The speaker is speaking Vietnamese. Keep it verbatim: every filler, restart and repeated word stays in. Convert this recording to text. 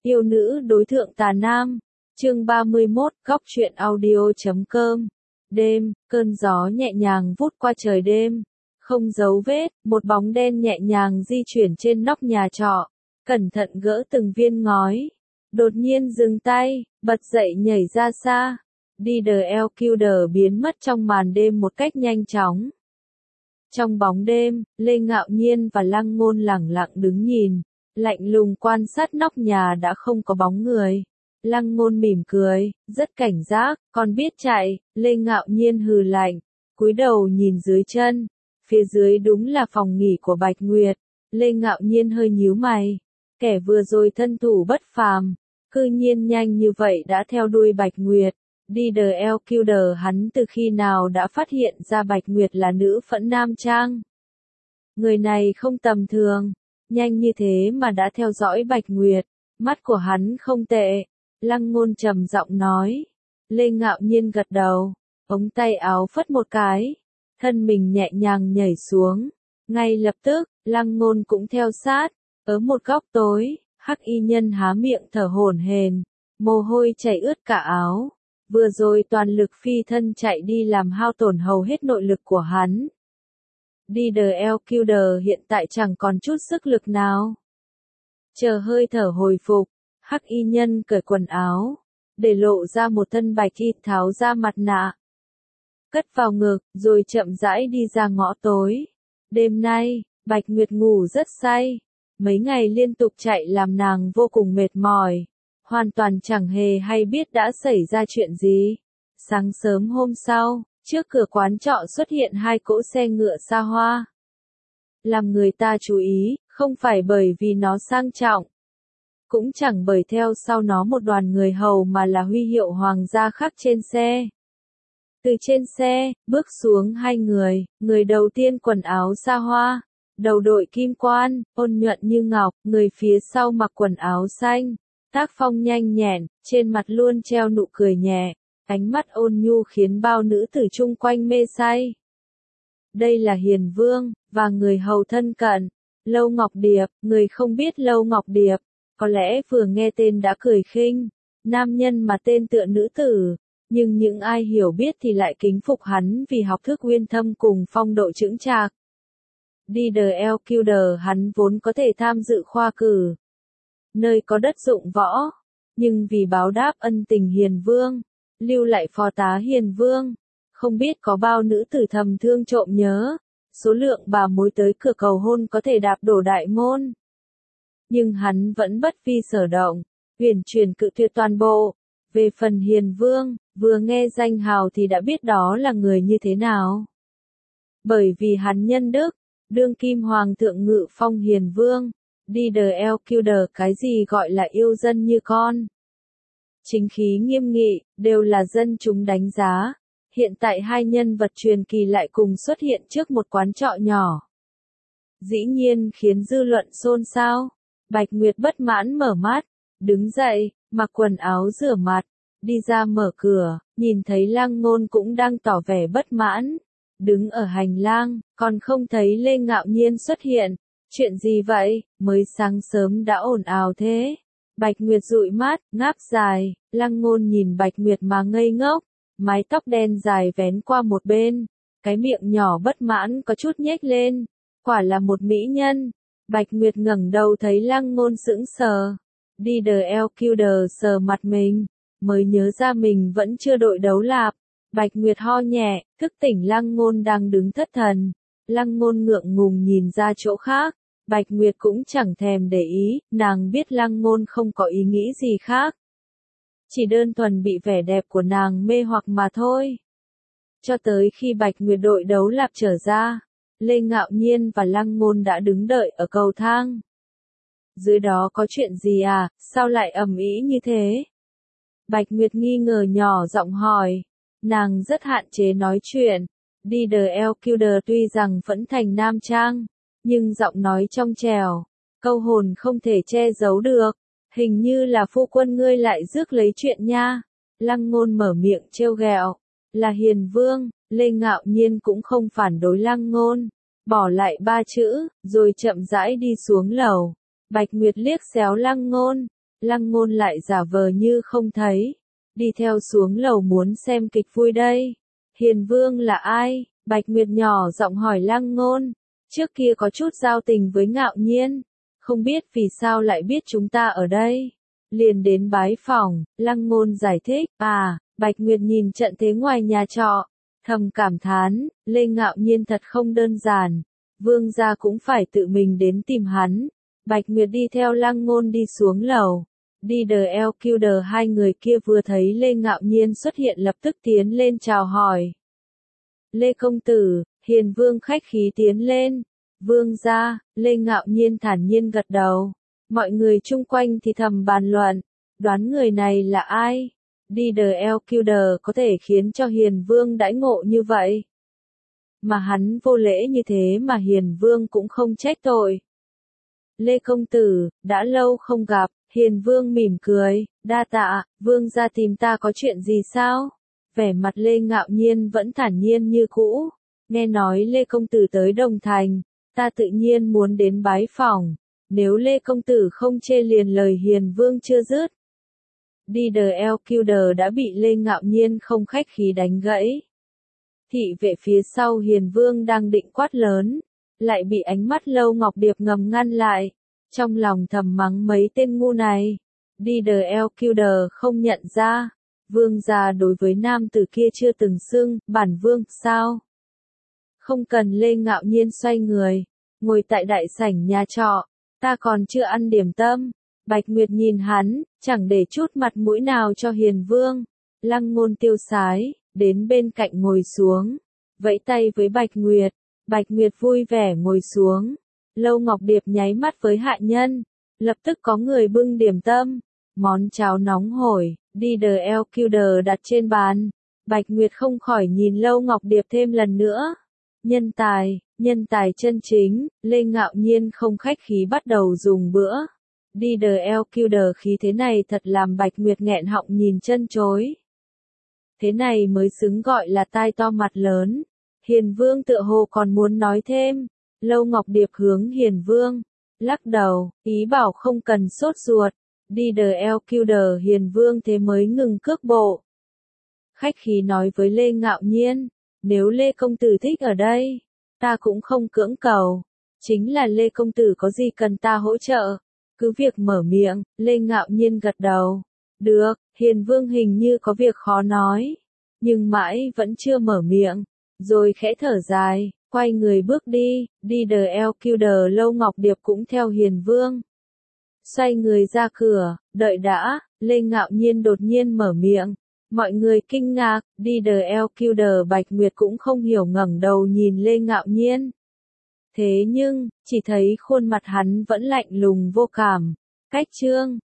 Yêu nữ đối thượng tà nam. Chương ba mươi mốt, góc truyện audio chấm com. Đêm, cơn gió nhẹ nhàng vút qua trời đêm. Không dấu vết, một bóng đen nhẹ nhàng di chuyển trên nóc nhà trọ. Cẩn thận gỡ từng viên ngói. Đột nhiên dừng tay, bật dậy nhảy ra xa. Đi đờ eo kiu đờ biến mất trong màn đêm một cách nhanh chóng. Trong bóng đêm, Lê Ngạo Nhiên và Lăng Ngôn lẳng lặng đứng nhìn. Lạnh lùng quan sát nóc nhà đã không có bóng người. Lăng Ngôn mỉm cười, rất cảnh giác, còn biết chạy. Lê Ngạo Nhiên hừ lạnh, cúi đầu nhìn dưới chân. Phía dưới đúng là phòng nghỉ của Bạch Nguyệt. Lê Ngạo Nhiên hơi nhíu mày. Kẻ vừa rồi thân thủ bất phàm, cư nhiên nhanh như vậy đã theo đuôi Bạch Nguyệt. Đi đờ eo kiu đờ hắn từ khi nào đã phát hiện ra Bạch Nguyệt là nữ phẫn nam trang. Người này không tầm thường, nhanh như thế mà đã theo dõi Bạch Nguyệt, mắt của hắn không tệ. Lăng Ngôn trầm giọng nói. Lê Ngạo Nhiên gật đầu, ống tay áo phất một cái, thân mình nhẹ nhàng nhảy xuống. Ngay lập tức, Lăng Ngôn cũng theo sát, ở một góc tối, Hắc Y Nhân há miệng thở hổn hển, mồ hôi chảy ướt cả áo. Vừa rồi toàn lực phi thân chạy đi làm hao tổn hầu hết nội lực của hắn. Đi đờ eo kiu đờ hiện tại chẳng còn chút sức lực nào. Chờ hơi thở hồi phục, Hắc Y Nhân cởi quần áo, để lộ ra một thân bạch y, tháo ra mặt nạ, cất vào ngực, rồi chậm rãi đi ra ngõ tối. Đêm nay, Bạch Nguyệt ngủ rất say. Mấy ngày liên tục chạy làm nàng vô cùng mệt mỏi. Hoàn toàn chẳng hề hay biết đã xảy ra chuyện gì. Sáng sớm hôm sau, trước cửa quán trọ xuất hiện hai cỗ xe ngựa xa hoa. Làm người ta chú ý, không phải bởi vì nó sang trọng. Cũng chẳng bởi theo sau nó một đoàn người hầu mà là huy hiệu hoàng gia khắc trên xe. Từ trên xe, bước xuống hai người, người đầu tiên quần áo xa hoa, đầu đội kim quan, ôn nhuận như ngọc, người phía sau mặc quần áo xanh, tác phong nhanh nhẹn, trên mặt luôn treo nụ cười nhẹ, ánh mắt ôn nhu khiến bao nữ tử chung quanh mê say. Đây là Hiền Vương, và người hầu thân cận, Lâu Ngọc Điệp. Người không biết Lâu Ngọc Điệp, có lẽ vừa nghe tên đã cười khinh, nam nhân mà tên tựa nữ tử. Nhưng những ai hiểu biết thì lại kính phục hắn vì học thức uyên thâm cùng phong độ chững chạc. Đi đờ eo kiu đờ hắn vốn có thể tham dự khoa cử, nơi có đất dụng võ, nhưng vì báo đáp ân tình Hiền Vương, lưu lại phó tá Hiền Vương, không biết có bao nữ tử thầm thương trộm nhớ, số lượng bà mối tới cửa cầu hôn có thể đạp đổ đại môn. Nhưng hắn vẫn bất vi sở động, uyển chuyển cự tuyệt toàn bộ. Về phần Hiền Vương, vừa nghe danh hào thì đã biết đó là người như thế nào. Bởi vì hắn nhân đức, đương kim hoàng thượng ngự phong Hiền Vương. Đi đờ eo kiu đờ cái gì gọi là yêu dân như con. Chính khí nghiêm nghị, đều là dân chúng đánh giá. Hiện tại hai nhân vật truyền kỳ lại cùng xuất hiện trước một quán trọ nhỏ. Dĩ nhiên khiến dư luận xôn xao. Bạch Nguyệt bất mãn mở mắt, đứng dậy, mặc quần áo rửa mặt, đi ra mở cửa, nhìn thấy Lăng Ngôn cũng đang tỏ vẻ bất mãn. Đứng ở hành lang, còn không thấy Lê Ngạo Nhiên xuất hiện. Chuyện gì vậy, mới sáng sớm đã ồn ào thế? Bạch Nguyệt dụi mắt, ngáp dài. Lăng Ngôn nhìn Bạch Nguyệt mà ngây ngốc, mái tóc đen dài vén qua một bên, cái miệng nhỏ bất mãn có chút nhếch lên, quả là một mỹ nhân. Bạch Nguyệt ngẩng đầu thấy Lăng Ngôn sững sờ, đi đờ eo kiu đờ sờ mặt mình, mới nhớ ra mình vẫn chưa đội đấu lạp. Bạch Nguyệt ho nhẹ, thức tỉnh Lăng Ngôn đang đứng thất thần. Lăng Ngôn ngượng ngùng nhìn ra chỗ khác, Bạch Nguyệt cũng chẳng thèm để ý, nàng biết Lăng Ngôn không có ý nghĩ gì khác. Chỉ đơn thuần bị vẻ đẹp của nàng mê hoặc mà thôi. Cho tới khi Bạch Nguyệt đội đấu lạp trở ra, Lê Ngạo Nhiên và Lăng Ngôn đã đứng đợi ở cầu thang. Dưới đó có chuyện gì à, sao lại ầm ĩ như thế? Bạch Nguyệt nghi ngờ nhỏ giọng hỏi, nàng rất hạn chế nói chuyện. Đi đờ eo kiu đờ tuy rằng vẫn thành nam trang, nhưng giọng nói trong trẻo, câu hồn không thể che giấu được. Hình như là phu quân ngươi lại rước lấy chuyện nha. Lăng Ngôn mở miệng trêu ghẹo, là Hiền Vương. Lê Ngạo Nhiên cũng không phản đối Lăng Ngôn, bỏ lại ba chữ, rồi chậm rãi đi xuống lầu. Bạch Nguyệt liếc xéo Lăng Ngôn, Lăng Ngôn lại giả vờ như không thấy, đi theo xuống lầu muốn xem kịch vui đây. Hiền Vương là ai? Bạch Nguyệt nhỏ giọng hỏi Lăng Ngôn, trước kia có chút giao tình với Ngạo Nhiên, không biết vì sao lại biết chúng ta ở đây. Liền đến bái phỏng, Lăng Ngôn giải thích, à, Bạch Nguyệt nhìn trận thế ngoài nhà trọ, thầm cảm thán, Lê Ngạo Nhiên thật không đơn giản, Vương gia cũng phải tự mình đến tìm hắn. Bạch Nguyệt đi theo Lăng Ngôn đi xuống lầu, đi đờ eo kiu đờ hai người kia vừa thấy Lê Ngạo Nhiên xuất hiện lập tức tiến lên chào hỏi. Lê công tử, Hiền Vương khách khí tiến lên. Vương gia, Lê Ngạo Nhiên thản nhiên gật đầu. Mọi người chung quanh thì thầm bàn luận, đoán người này là ai? Đi đờ eo kiu đờ có thể khiến cho Hiền Vương đãi ngộ như vậy. Mà hắn vô lễ như thế mà Hiền Vương cũng không trách tội. Lê công tử, đã lâu không gặp, Hiền Vương mỉm cười, đa tạ, Vương gia tìm ta có chuyện gì sao? Vẻ mặt Lê Ngạo Nhiên vẫn thản nhiên như cũ, nghe nói Lê công tử tới Đồng Thành, ta tự nhiên muốn đến bái phỏng, nếu Lê công tử không chê liền lời Hiền Vương chưa dứt. Đi đờ eo kiu đờ đã bị Lê Ngạo Nhiên không khách khí đánh gãy. Thị vệ phía sau Hiền Vương đang định quát lớn, lại bị ánh mắt Lâu Ngọc Điệp ngầm ngăn lại, trong lòng thầm mắng mấy tên ngu này. Đi đờ eo kiu đờ không nhận ra, Vương gia đối với nam tử kia chưa từng xưng, bản vương, sao? Không cần. Lê Ngạo Nhiên xoay người, ngồi tại đại sảnh nhà trọ, ta còn chưa ăn điểm tâm. Bạch Nguyệt nhìn hắn, chẳng để chút mặt mũi nào cho Hiền Vương. Lăng Ngôn tiêu sái, đến bên cạnh ngồi xuống, vẫy tay với Bạch Nguyệt. Bạch Nguyệt vui vẻ ngồi xuống. Lâu Ngọc Điệp nháy mắt với hạ nhân, lập tức có người bưng điểm tâm, món cháo nóng hổi, đi đờ eo kiu đờ đặt trên bàn. Bạch Nguyệt không khỏi nhìn Lâu Ngọc Điệp thêm lần nữa. Nhân tài, nhân tài chân chính, Lê Ngạo Nhiên không khách khí bắt đầu dùng bữa. Đi đờ eo kiu đờ khí thế này thật làm Bạch Nguyệt nghẹn họng nhìn chân chối. Thế này mới xứng gọi là tai to mặt lớn. Hiền Vương tựa hồ còn muốn nói thêm. Lâu Ngọc Điệp hướng Hiền Vương lắc đầu, ý bảo không cần sốt ruột. Đi đờ eo kiu đờ Hiền Vương thế mới ngừng cước bộ. Khách khí nói với Lê Ngạo Nhiên, nếu Lê công tử thích ở đây, ta cũng không cưỡng cầu. Chính là Lê công tử có gì cần ta hỗ trợ, cứ việc mở miệng. Lê Ngạo Nhiên gật đầu. Được. Hiền Vương hình như có việc khó nói, nhưng mãi vẫn chưa mở miệng, rồi khẽ thở dài, quay người bước đi. Đi đờ eo kiu đờ Lâu Ngọc Điệp cũng theo Hiền Vương, xoay người ra cửa. Đợi đã, Lê Ngạo Nhiên đột nhiên mở miệng. Mọi người kinh ngạc. Đi đờ eo kiu đờ Bạch Nguyệt cũng không hiểu ngẩng đầu nhìn Lê Ngạo Nhiên. Thế nhưng, chỉ thấy khuôn mặt hắn vẫn lạnh lùng vô cảm. Cách chương